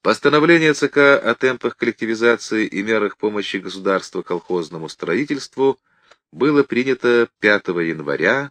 Постановление ЦК о темпах коллективизации и мерах помощи государства колхозному строительству было принято 5 января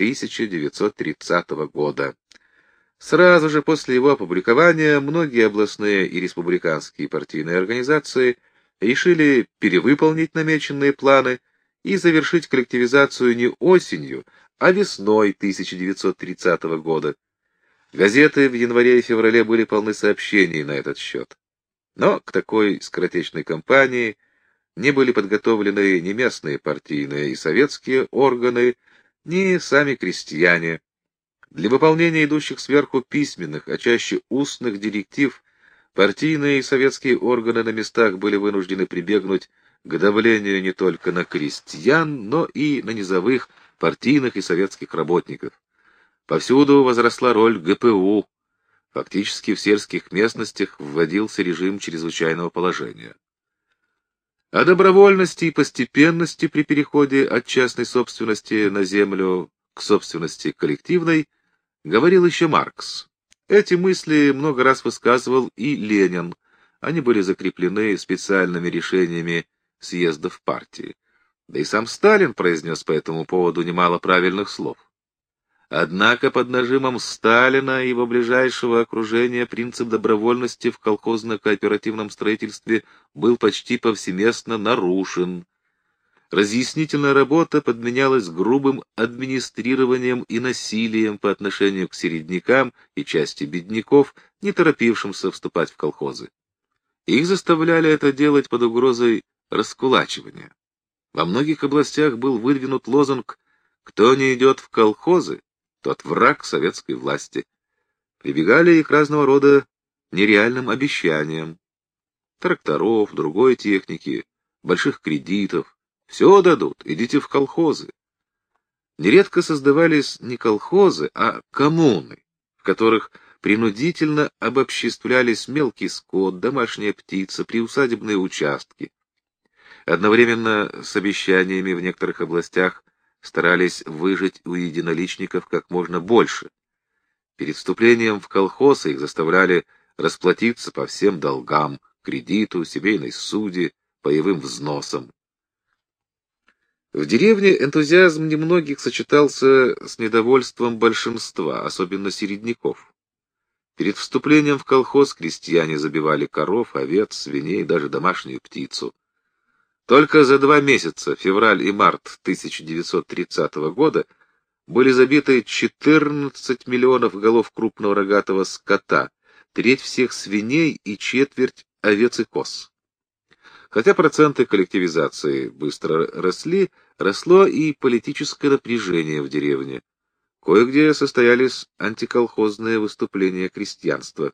1930 года. Сразу же после его опубликования многие областные и республиканские партийные организации решили перевыполнить намеченные планы и завершить коллективизацию не осенью, а весной 1930 года. Газеты в январе и феврале были полны сообщений на этот счет. Но к такой скоротечной кампании не были подготовлены ни местные партийные и советские органы, ни сами крестьяне. Для выполнения идущих сверху письменных, а чаще устных директив, партийные и советские органы на местах были вынуждены прибегнуть к давлению не только на крестьян, но и на низовых партийных и советских работников. Повсюду возросла роль ГПУ. Фактически в сельских местностях вводился режим чрезвычайного положения. О добровольности и постепенности при переходе от частной собственности на землю к собственности коллективной говорил еще Маркс. Эти мысли много раз высказывал и Ленин. Они были закреплены специальными решениями съездов партии. Да и сам Сталин произнес по этому поводу немало правильных слов. Однако под нажимом Сталина и его ближайшего окружения принцип добровольности в колхозно-кооперативном строительстве был почти повсеместно нарушен. Разъяснительная работа подменялась грубым администрированием и насилием по отношению к середнякам и части бедняков, не торопившимся вступать в колхозы. Их заставляли это делать под угрозой раскулачивания. Во многих областях был выдвинут лозунг «Кто не идет в колхозы, тот враг советской власти». Прибегали и к разного рода нереальным обещаниям. Тракторов, другой техники, больших кредитов. Все дадут, идите в колхозы. Нередко создавались не колхозы, а коммуны, в которых принудительно обобществлялись мелкий скот, домашняя птица, приусадебные участки. Одновременно с обещаниями в некоторых областях старались выжать у единоличников как можно больше. Перед вступлением в колхоз их заставляли расплатиться по всем долгам, кредиту, семейной суде, паевым взносам. В деревне энтузиазм немногих сочетался с недовольством большинства, особенно середняков. Перед вступлением в колхоз крестьяне забивали коров, овец, свиней, даже домашнюю птицу. Только за 2 месяца, февраль и март 1930 года, были забиты 14 миллионов голов крупного рогатого скота, треть всех свиней и четверть овец и коз. Хотя проценты коллективизации быстро росли, росло и политическое напряжение в деревне. Кое-где состоялись антиколхозные выступления крестьянства.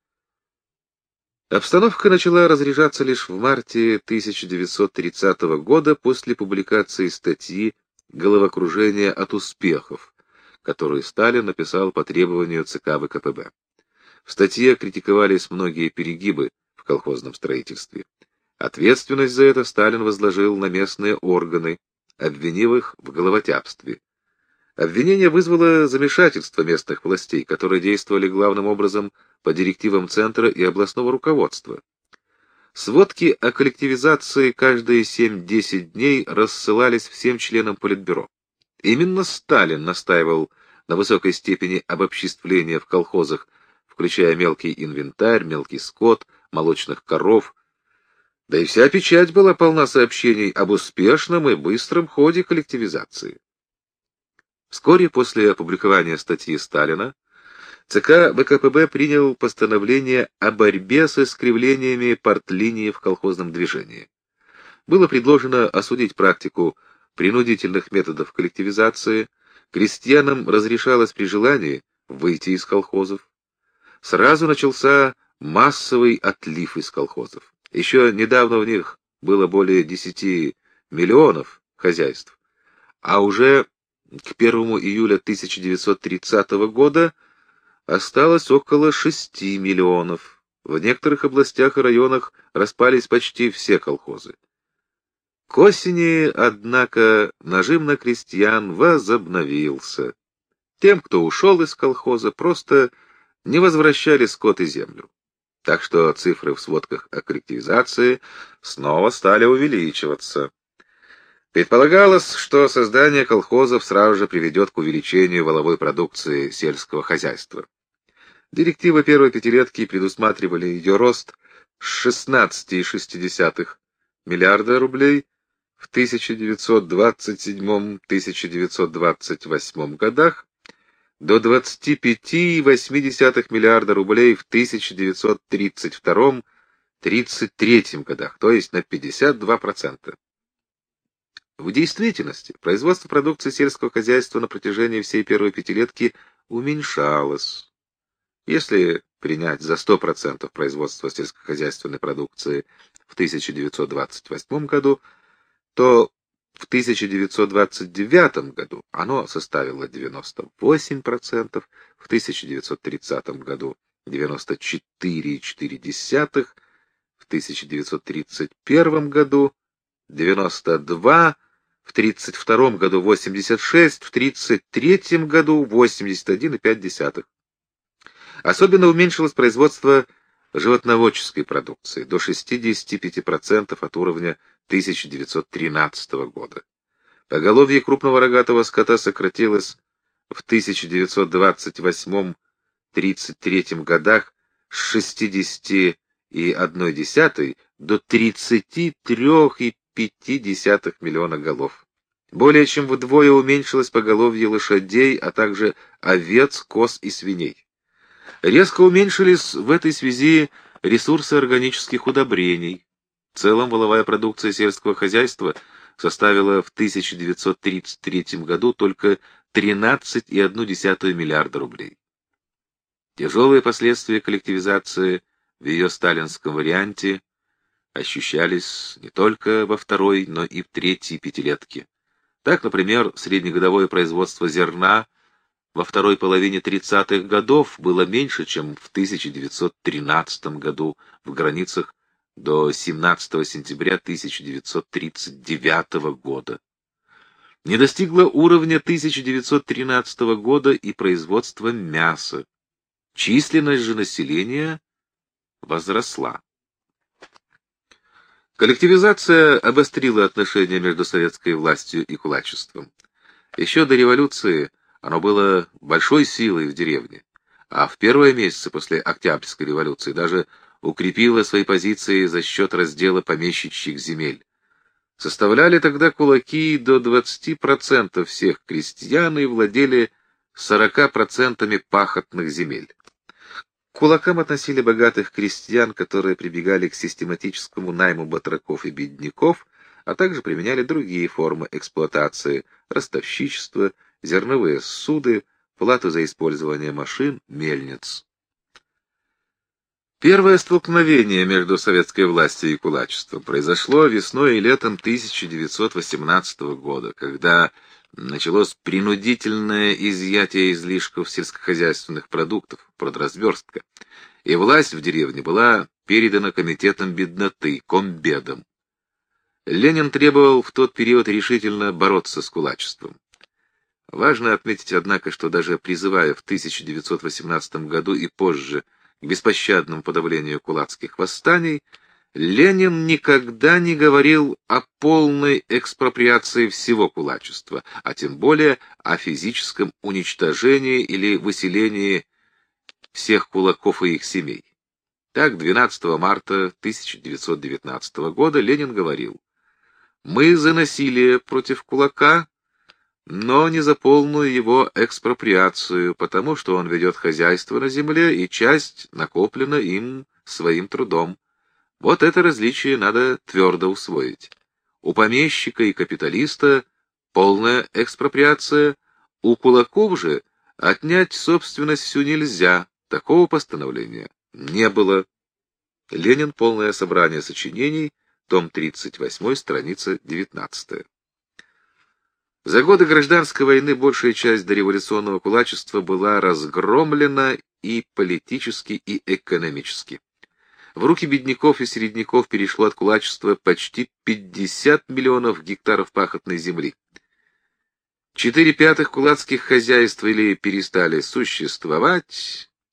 Обстановка начала разряжаться лишь в марте 1930 года после публикации статьи «Головокружение от успехов», которую Сталин написал по требованию ЦК ВКПБ. В статье критиковались многие перегибы в колхозном строительстве. Ответственность за это Сталин возложил на местные органы, обвинив их в головотяпстве. Обвинение вызвало замешательство местных властей, которые действовали главным образом по директивам Центра и областного руководства. Сводки о коллективизации каждые 7-10 дней рассылались всем членам Политбюро. Именно Сталин настаивал на высокой степени обобществления в колхозах, включая мелкий инвентарь, мелкий скот, молочных коров. Да и вся печать была полна сообщений об успешном и быстром ходе коллективизации. Вскоре после опубликования статьи Сталина ЦК ВКПБ принял постановление о борьбе с искривлениями партлинии в колхозном движении. Было предложено осудить практику принудительных методов коллективизации, крестьянам разрешалось при желании выйти из колхозов. Сразу начался массовый отлив из колхозов. Еще недавно в них было более 10 миллионов хозяйств, а уже к 1 июля 1930 года осталось около 6 миллионов. В некоторых областях и районах распались почти все колхозы. К осени, однако, нажим на крестьян возобновился. Тем, кто ушел из колхоза, просто не возвращали скот и землю. Так что цифры в сводках о коллективизации снова стали увеличиваться. Предполагалось, что создание колхозов сразу же приведет к увеличению валовой продукции сельского хозяйства. Директивы первой пятилетки предусматривали ее рост с 16,6 миллиарда рублей в 1927-1928 годах до 25,8 миллиарда рублей в 1932-33 годах, то есть на 52%. В действительности производство продукции сельского хозяйства на протяжении всей первой пятилетки уменьшалось. Если принять за 100% производства сельскохозяйственной продукции в 1928 году, то в 1929 году оно составило 98%, в 1930 году 94,4%, в 1931 году 92%, в 1932 году 86%, в 1933 году 81,5%. Особенно уменьшилось производство животноводческой продукции до 65% от уровня 1913 года. Поголовье крупного рогатого скота сократилось в 1928-33 годах с 60,1 до 33,5 миллиона голов. Более чем вдвое уменьшилось поголовье лошадей, а также овец, коз и свиней. Резко уменьшились в этой связи ресурсы органических удобрений. В целом валовая продукция сельского хозяйства составила в 1933 году только 13,1 миллиарда рублей. Тяжелые последствия коллективизации в ее сталинском варианте ощущались не только во второй, но и в третьей пятилетке. Так, например, среднегодовое производство зерна во второй половине 30-х годов было меньше, чем в 1913 году в границах до 17 сентября 1939 года. Не достигло уровня 1913 года и производство мяса. Численность же населения возросла. Коллективизация обострила отношения между советской властью и кулачеством. Еще до революции оно было большой силой в деревне, а в первые месяцы после Октябрьской революции даже укрепило свои позиции за счет раздела помещичьих земель. Составляли тогда кулаки до 20% всех крестьян и владели 40% пахотных земель. К кулакам относили богатых крестьян, которые прибегали к систематическому найму батраков и бедняков, а также применяли другие формы эксплуатации – ростовщичество, зерновые суды, плату за использование машин, мельниц. Первое столкновение между советской властью и кулачеством произошло весной и летом 1918 года, когда началось принудительное изъятие излишков сельскохозяйственных продуктов, продразверстка, и власть в деревне была передана комитетам бедноты, комбедам. Ленин требовал в тот период решительно бороться с кулачеством. Важно отметить, однако, что даже призывая в 1918 году и позже к беспощадному подавлению кулацких восстаний, Ленин никогда не говорил о полной экспроприации всего кулачества, а тем более о физическом уничтожении или выселении всех кулаков и их семей. Так, 12 марта 1919 года Ленин говорил: «Мы за насилие против кулака, но не за полную его экспроприацию, потому что он ведет хозяйство на земле, и часть накоплена им своим трудом. Вот это различие надо твердо усвоить. У помещика и капиталиста полная экспроприация, у кулаков же отнять собственность всю нельзя, такого постановления не было». Ленин. Полное собрание сочинений, том 38, страница 19. За годы гражданской войны большая часть дореволюционного кулачества была разгромлена и политически, и экономически. В руки бедняков и середняков перешло от кулачества почти 50 миллионов гектаров пахотной земли. 4/5 кулацких хозяйств или перестали существовать,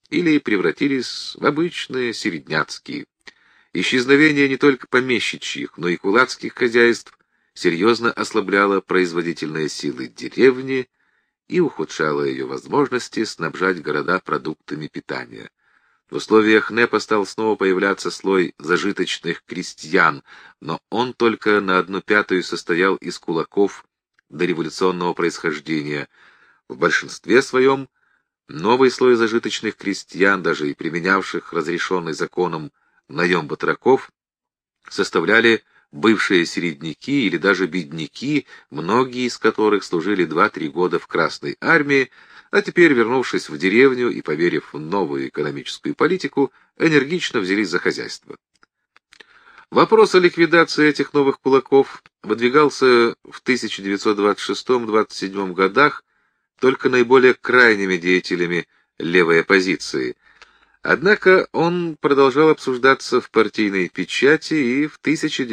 или превратились в обычные середняцкие. Исчезновение не только помещичьих, но и кулацких хозяйств серьезно ослабляло производительные силы деревни и ухудшало ее возможности снабжать города продуктами питания. В условиях НЭПа стал снова появляться слой зажиточных крестьян, но он только на 1/5 состоял из кулаков дореволюционного происхождения. В большинстве своем новый слой зажиточных крестьян, даже и применявших разрешенный законом наем батраков, составляли бывшие середняки или даже бедняки, многие из которых служили 2-3 года в Красной армии, а теперь, вернувшись в деревню и поверив в новую экономическую политику, энергично взялись за хозяйство. Вопрос о ликвидации этих новых кулаков выдвигался в 1926-27 годах только наиболее крайними деятелями левой оппозиции. Однако он продолжал обсуждаться в партийной печати и в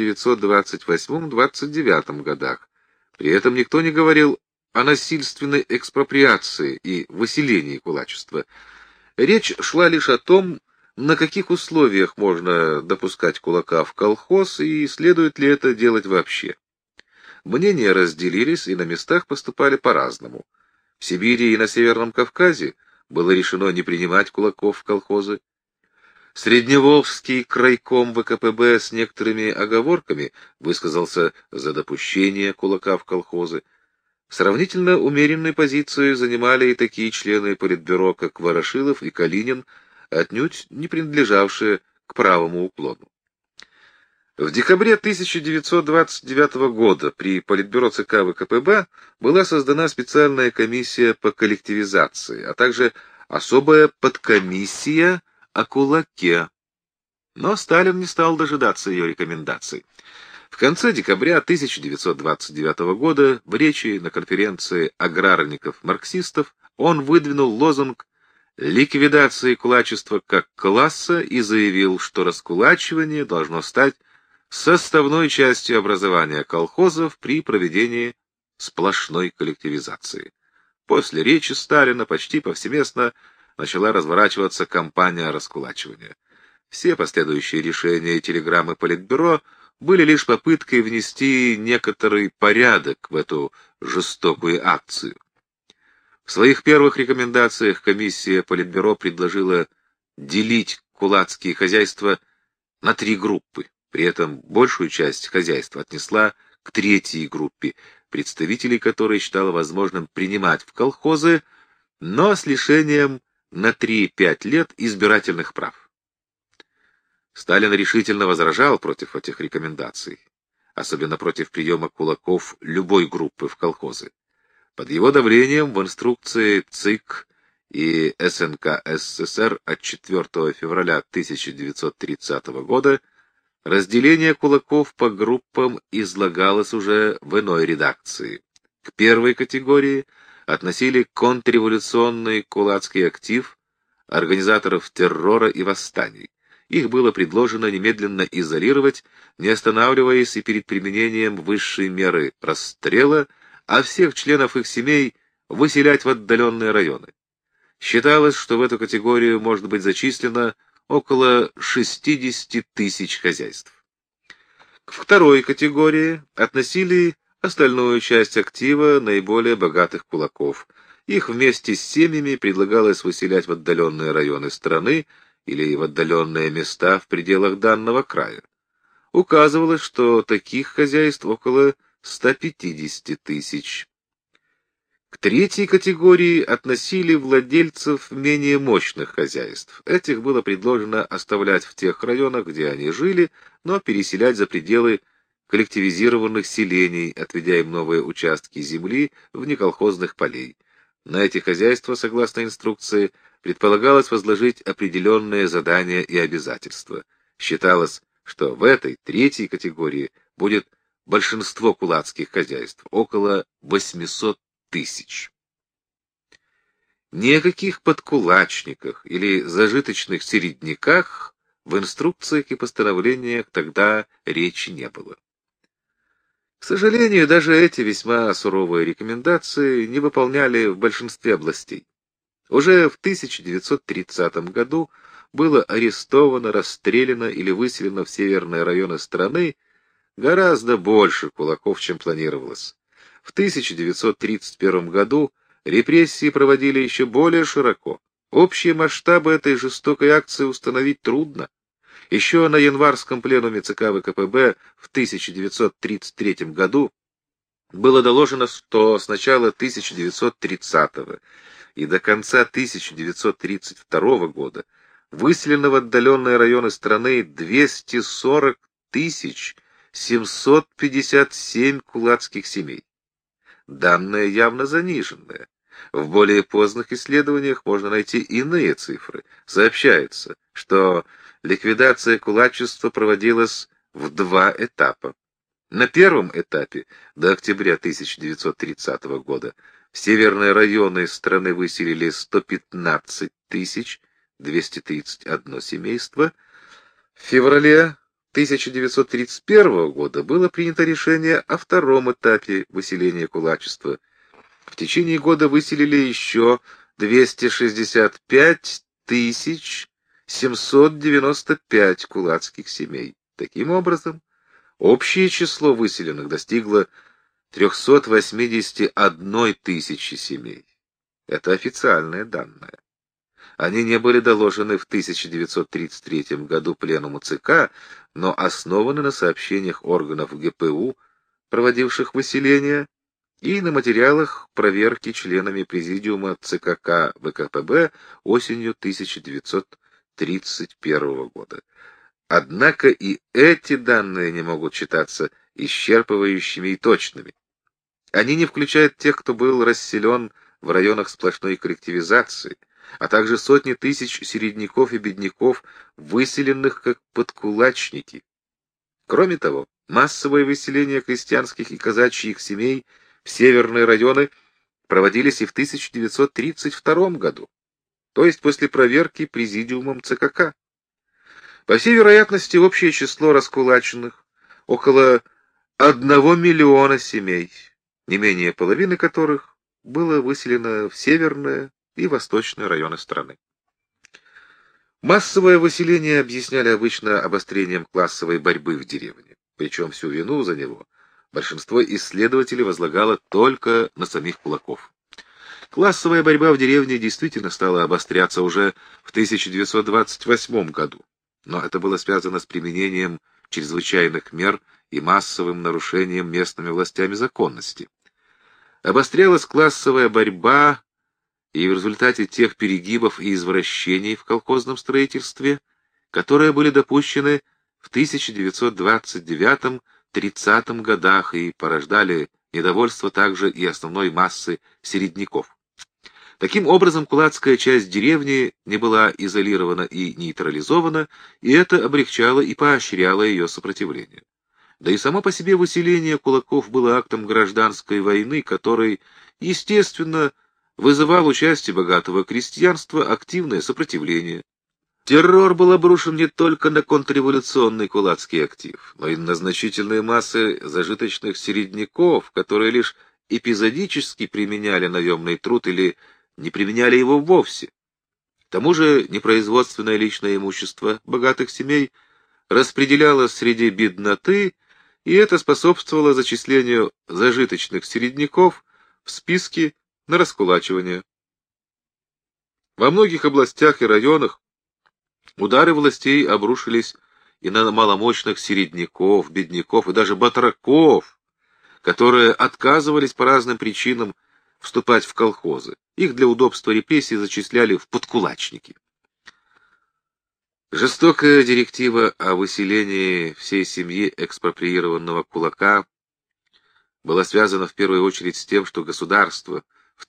1928-29 годах. При этом никто не говорил о насильственной экспроприации и выселении кулачества. Речь шла лишь о том, на каких условиях можно допускать кулака в колхоз и следует ли это делать вообще. Мнения разделились и на местах поступали по-разному. В Сибири и на Северном Кавказе было решено не принимать кулаков в колхозы. Средневолжский крайком ВКПБ с некоторыми оговорками высказался за допущение кулака в колхозы. Сравнительно умеренную позицию занимали и такие члены Политбюро, как Ворошилов и Калинин, отнюдь не принадлежавшие к правому уклону. В декабре 1929 года при Политбюро ЦК ВКПБ была создана специальная комиссия по коллективизации, а также особая подкомиссия о кулаке. Но Сталин не стал дожидаться ее рекомендаций. В конце декабря 1929 года в речи на конференции аграрников-марксистов он выдвинул лозунг ликвидации кулачества как класса и заявил, что раскулачивание должно стать составной частью образования колхозов при проведении сплошной коллективизации. После речи Сталина почти повсеместно начала разворачиваться кампания раскулачивания. Все последующие решения и телеграммы Политбюро были лишь попыткой внести некоторый порядок в эту жестокую акцию. В своих первых рекомендациях комиссия Политбюро предложила делить кулацкие хозяйства на 3 группы. При этом большую часть хозяйств отнесла к 3-й группе, представителей которой считала возможным принимать в колхозы, но с лишением на 3-5 лет избирательных прав. Сталин решительно возражал против этих рекомендаций, особенно против приема кулаков любой группы в колхозы. Под его давлением в инструкции ЦИК и СНК СССР от 4 февраля 1930 года разделение кулаков по группам излагалось уже в иной редакции. К первой категории относили контрреволюционный кулацкий актив организаторов террора и восстаний. Их было предложено немедленно изолировать, не останавливаясь и перед применением высшей меры расстрела, а всех членов их семей выселять в отдаленные районы. Считалось, что в эту категорию может быть зачислено около 60 тысяч хозяйств. К второй категории относили остальную часть актива наиболее богатых кулаков. Их вместе с семьями предлагалось выселять в отдаленные районы страны или в отдаленные места в пределах данного края. Указывалось, что таких хозяйств около 150 тысяч. К 3-й категории относили владельцев менее мощных хозяйств. Этих было предложено оставлять в тех районах, где они жили, но переселять за пределы коллективизированных селений, отведя им новые участки земли вне колхозных полей. На эти хозяйства, согласно инструкции, предполагалось возложить определенные задания и обязательства. Считалось, что в этой 3-й категории будет большинство кулацких хозяйств, около 800 тысяч. Ни о каких подкулачниках или зажиточных середняках в инструкциях и постановлениях тогда речи не было. К сожалению, даже эти весьма суровые рекомендации не выполняли в большинстве областей. Уже в 1930 году было арестовано, расстреляно или выселено в северные районы страны гораздо больше кулаков, чем планировалось. В 1931 году репрессии проводили еще более широко. Общие масштабы этой жестокой акции установить трудно. Еще на январском пленуме ЦК ВКПБ в 1933 году было доложено, что с начала 1930 и до конца 1932 года выселено в отдаленные районы страны 240 757 кулацких семей. Данные явно заниженные. В более поздних исследованиях можно найти иные цифры. Сообщается, что ликвидация кулачества проводилась в два этапа. На первом этапе, до октября 1930 года, в северные районы страны выселили 115 231 семейство. В феврале 1931 года было принято решение о втором этапе выселения кулачества. В течение года выселили еще 265 795 кулацких семей. Таким образом, общее число выселенных достигло 381 тысячи семей. Это официальные данные. Они не были доложены в 1933 году Пленуму ЦК, но основаны на сообщениях органов ГПУ, проводивших выселение, и на материалах проверки членами Президиума ЦКК ВКПБ осенью 1931 года. Однако и эти данные не могут считаться исчерпывающими и точными. Они не включают тех, кто был расселен в районах сплошной коллективизации, а также сотни тысяч середняков и бедняков, выселенных как подкулачники. Кроме того, массовое выселение крестьянских и казачьих семей в северные районы проводились и в 1932 году, то есть после проверки Президиумом ЦКК. По всей вероятности, общее число раскулаченных около 1 миллиона семей, не менее половины которых было выселено в северные и восточные районы страны. Массовое выселение объясняли обычно обострением классовой борьбы в деревне, причем всю вину за него большинство исследователей возлагало только на самих кулаков. Классовая борьба в деревне действительно стала обостряться уже в 1928 году, но это было связано с применением чрезвычайных мер и массовым нарушением местными властями законности. Обострялась классовая борьба и в результате тех перегибов и извращений в колхозном строительстве, которые были допущены в 1929-30 годах и порождали недовольство также и основной массы середняков. Таким образом, кулацкая часть деревни не была изолирована и нейтрализована, и это облегчало и поощряло ее сопротивление. Да и само по себе выселение кулаков было актом гражданской войны, который, естественно, вызывал участие богатого крестьянства, активное сопротивление. Террор был обрушен не только на контрреволюционный кулацкий актив, но и на значительные массы зажиточных середняков, которые лишь эпизодически применяли наемный труд или не применяли его вовсе. К тому же непроизводственное личное имущество богатых семей распределялось среди бедноты, и это способствовало зачислению зажиточных середняков в списки на раскулачивание. Во многих областях и районах удары властей обрушились и на маломощных середняков, бедняков и даже батраков, которые отказывались по разным причинам вступать в колхозы. Их для удобства репрессий зачисляли в подкулачники. Жестокая директива о выселении всей семьи экспроприированного кулака была связана в первую очередь с тем, что государство в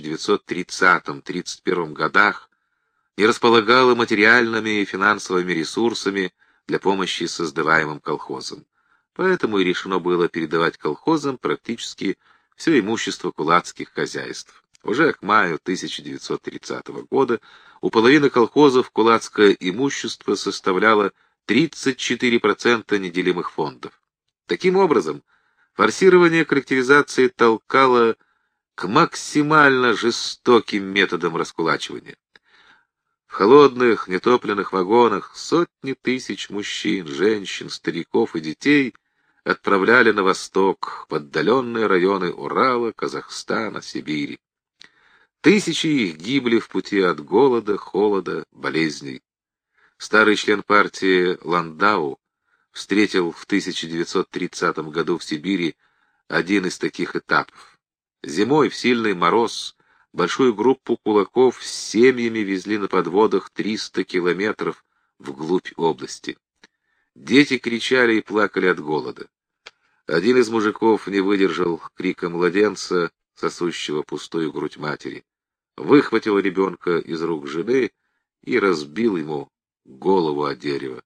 1930-31 годах не располагало материальными и финансовыми ресурсами для помощи создаваемым колхозам. Поэтому и решено было передавать колхозам практически все имущество кулацких хозяйств. Уже к маю 1930 года у половины колхозов кулацкое имущество составляло 34% неделимых фондов. Таким образом, форсирование коллективизации толкало к максимально жестоким методам раскулачивания. В холодных, нетопленных вагонах сотни тысяч мужчин, женщин, стариков и детей отправляли на восток, в отдаленные районы Урала, Казахстана, Сибири. Тысячи их гибли в пути от голода, холода, болезней. Старый член партии Ландау встретил в 1930 году в Сибири один из таких этапов. Зимой в сильный мороз большую группу кулаков с семьями везли на подводах 300 километров вглубь области. Дети кричали и плакали от голода. Один из мужиков не выдержал крика младенца, сосущего пустую грудь матери, выхватил ребенка из рук жены и разбил ему голову о дерево.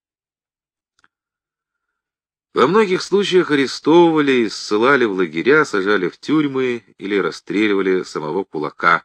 Во многих случаях арестовывали, ссылали в лагеря, сажали в тюрьмы или расстреливали самого кулака.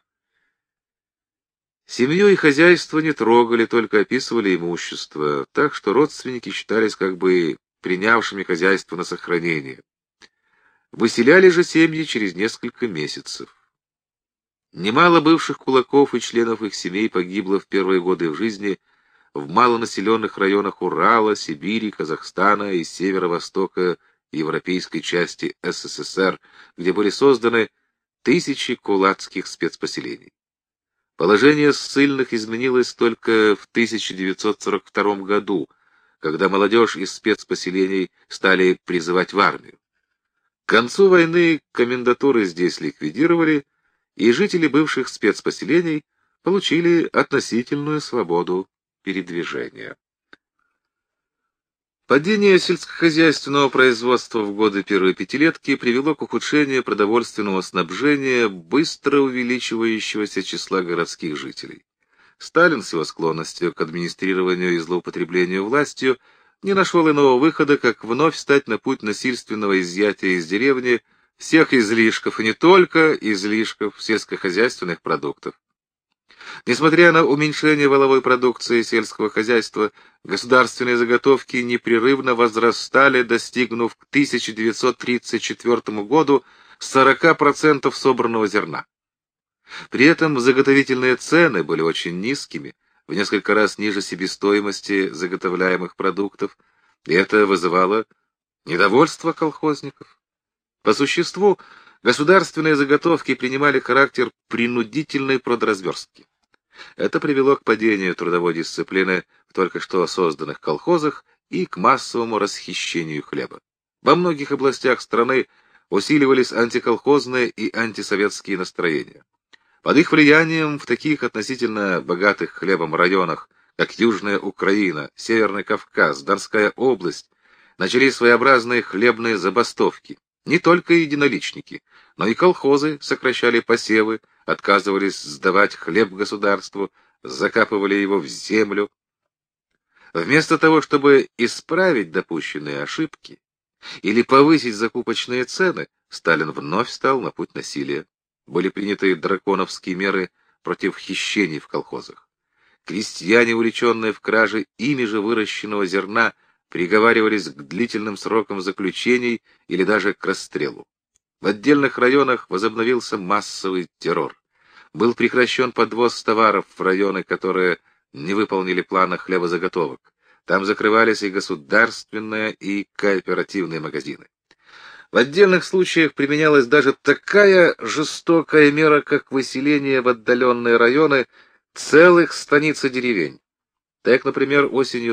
Семью и хозяйство не трогали, только описывали имущество, так что родственники считались как бы принявшими хозяйство на сохранение. Выселяли же семьи через несколько месяцев. Немало бывших кулаков и членов их семей погибло в первые годы их жизни в малонаселенных районах Урала, Сибири, Казахстана и северо-востока европейской части СССР, где были созданы тысячи кулацких спецпоселений. Положение ссыльных изменилось только в 1942 году, когда молодежь из спецпоселений стали призывать в армию. К концу войны комендатуры здесь ликвидировали, и жители бывших спецпоселений получили относительную свободу передвижения. Падение сельскохозяйственного производства в годы первой пятилетки привело к ухудшению продовольственного снабжения быстро увеличивающегося числа городских жителей. Сталин с его склонностью к администрированию и злоупотреблению властью не нашел иного выхода, как вновь стать на путь насильственного изъятия из деревни всех излишков, и не только излишков сельскохозяйственных продуктов. Несмотря на уменьшение валовой продукции сельского хозяйства, государственные заготовки непрерывно возрастали, достигнув к 1934 году 40% собранного зерна. При этом заготовительные цены были очень низкими, в несколько раз ниже себестоимости заготовляемых продуктов, и это вызывало недовольство колхозников. По существу, государственные заготовки принимали характер принудительной продразверстки. Это привело к падению трудовой дисциплины в только что созданных колхозах и к массовому расхищению хлеба. Во многих областях страны усиливались антиколхозные и антисоветские настроения. Под их влиянием в таких относительно богатых хлебом районах, как Южная Украина, Северный Кавказ, Донская область, начались своеобразные хлебные забастовки. Не только единоличники, но и колхозы сокращали посевы, отказывались сдавать хлеб государству, закапывали его в землю. Вместо того, чтобы исправить допущенные ошибки или повысить закупочные цены, Сталин вновь стал на путь насилия. Были приняты драконовские меры против хищений в колхозах. Крестьяне, увлеченные в краже ими же выращенного зерна, приговаривались к длительным срокам заключений или даже к расстрелу. В отдельных районах возобновился массовый террор. Был прекращен подвоз товаров в районы, которые не выполнили плана хлебозаготовок. Там закрывались и государственные, и кооперативные магазины. В отдельных случаях применялась даже такая жестокая мера, как выселение в отдаленные районы целых станиц и деревень. Так, например, осенью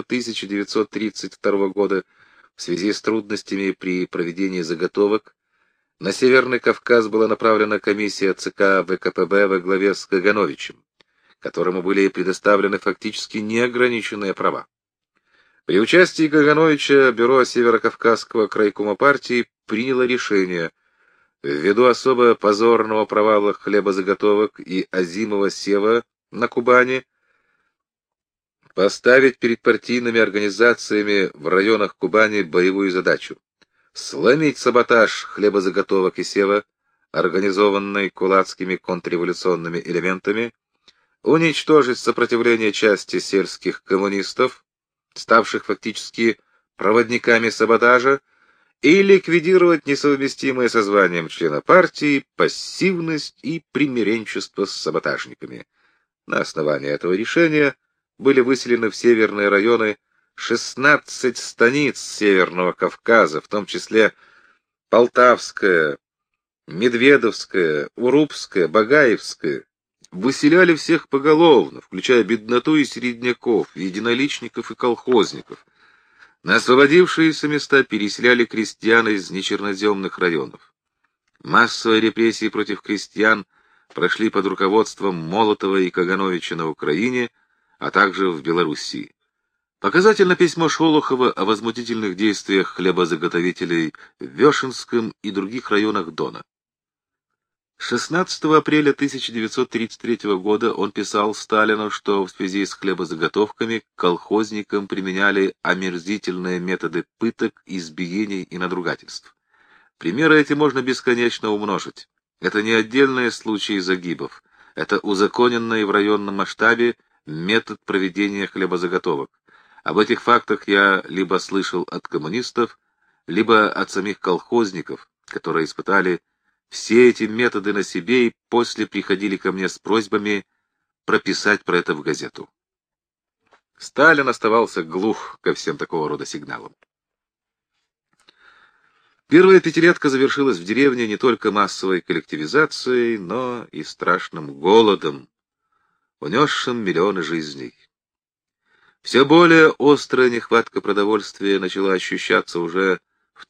1932 года в связи с трудностями при проведении заготовок на Северный Кавказ была направлена комиссия ЦК ВКПБ во главе с Кагановичем, которому были предоставлены фактически неограниченные права. При участии Кагановича бюро Северокавказского крайкома партии приняло решение ввиду особо позорного провала хлебозаготовок и озимого сева на Кубани поставить перед партийными организациями в районах Кубани боевую задачу сломить саботаж хлебозаготовок и сева, организованный кулацкими контрреволюционными элементами, уничтожить сопротивление части сельских коммунистов, ставших фактически проводниками саботажа, и ликвидировать несовместимое со званием члена партии пассивность и примиренчество с саботажниками. На основании этого решения были выселены в северные районы 16 станиц Северного Кавказа, в том числе Полтавская, Медведовская, Урупская, Багаевская. Выселяли всех поголовно, включая бедноту и середняков, единоличников и колхозников. На освободившиеся места переселяли крестьян из нечерноземных районов. Массовые репрессии против крестьян прошли под руководством Молотова и Кагановича на Украине, а также в Белоруссии. Показательно письмо Шолохова о возмутительных действиях хлебозаготовителей в Вешенском и других районах Дона. 16 апреля 1933 года он писал Сталину, что в связи с хлебозаготовками к колхозникам применяли омерзительные методы пыток, избиений и надругательств. Примеры эти можно бесконечно умножить. Это не отдельные случаи загибов, это узаконенный в районном масштабе метод проведения хлебозаготовок. Об этих фактах я либо слышал от коммунистов, либо от самих колхозников, которые испытали все эти методы на себе и после приходили ко мне с просьбами прописать про это в газету. Сталин оставался глух ко всем такого рода сигналам. Первая пятилетка завершилась в деревне не только массовой коллективизацией, но и страшным голодом, унесшим миллионы жизней. Все более острая нехватка продовольствия начала ощущаться уже в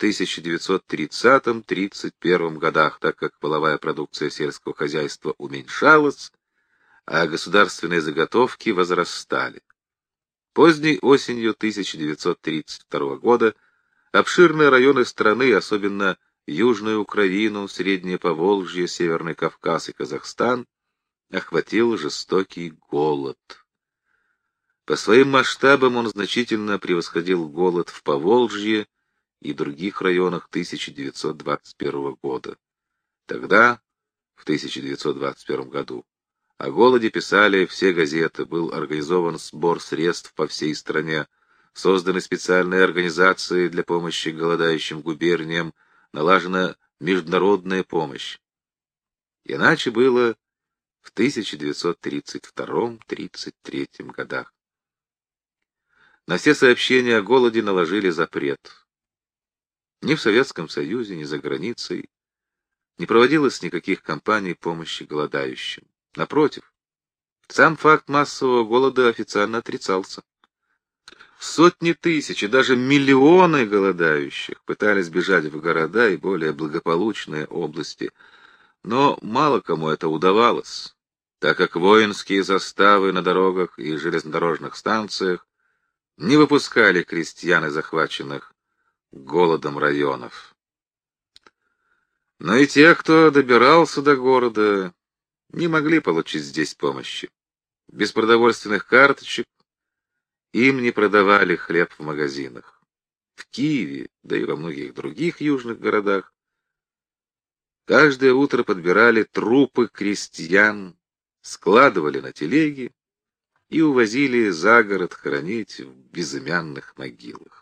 1930-31 годах, так как половая продукция сельского хозяйства уменьшалась, а государственные заготовки возрастали. Поздней осенью 1932 года обширные районы страны, особенно Южную Украину, Среднее Поволжье, Северный Кавказ и Казахстан, охватил жестокий голод. По своим масштабам он значительно превосходил голод в Поволжье и других районах 1921 года. Тогда, в 1921 году, о голоде писали все газеты, был организован сбор средств по всей стране, созданы специальные организации для помощи голодающим губерниям, налажена международная помощь. Иначе было в 1932-33 годах. На все сообщения о голоде наложили запрет. Ни в Советском Союзе, ни за границей не проводилось никаких кампаний помощи голодающим. Напротив, сам факт массового голода официально отрицался. Сотни тысяч и даже миллионы голодающих пытались бежать в города и более благополучные области, но мало кому это удавалось, так как воинские заставы на дорогах и железнодорожных станциях не выпускали крестьян из захваченных голодом районов. Но и те, кто добирался до города, не могли получить здесь помощи. Без продовольственных карточек им не продавали хлеб в магазинах. В Киеве, да и во многих других южных городах, каждое утро подбирали трупы крестьян, складывали на телеги и увозили за город хоронить в безымянных могилах.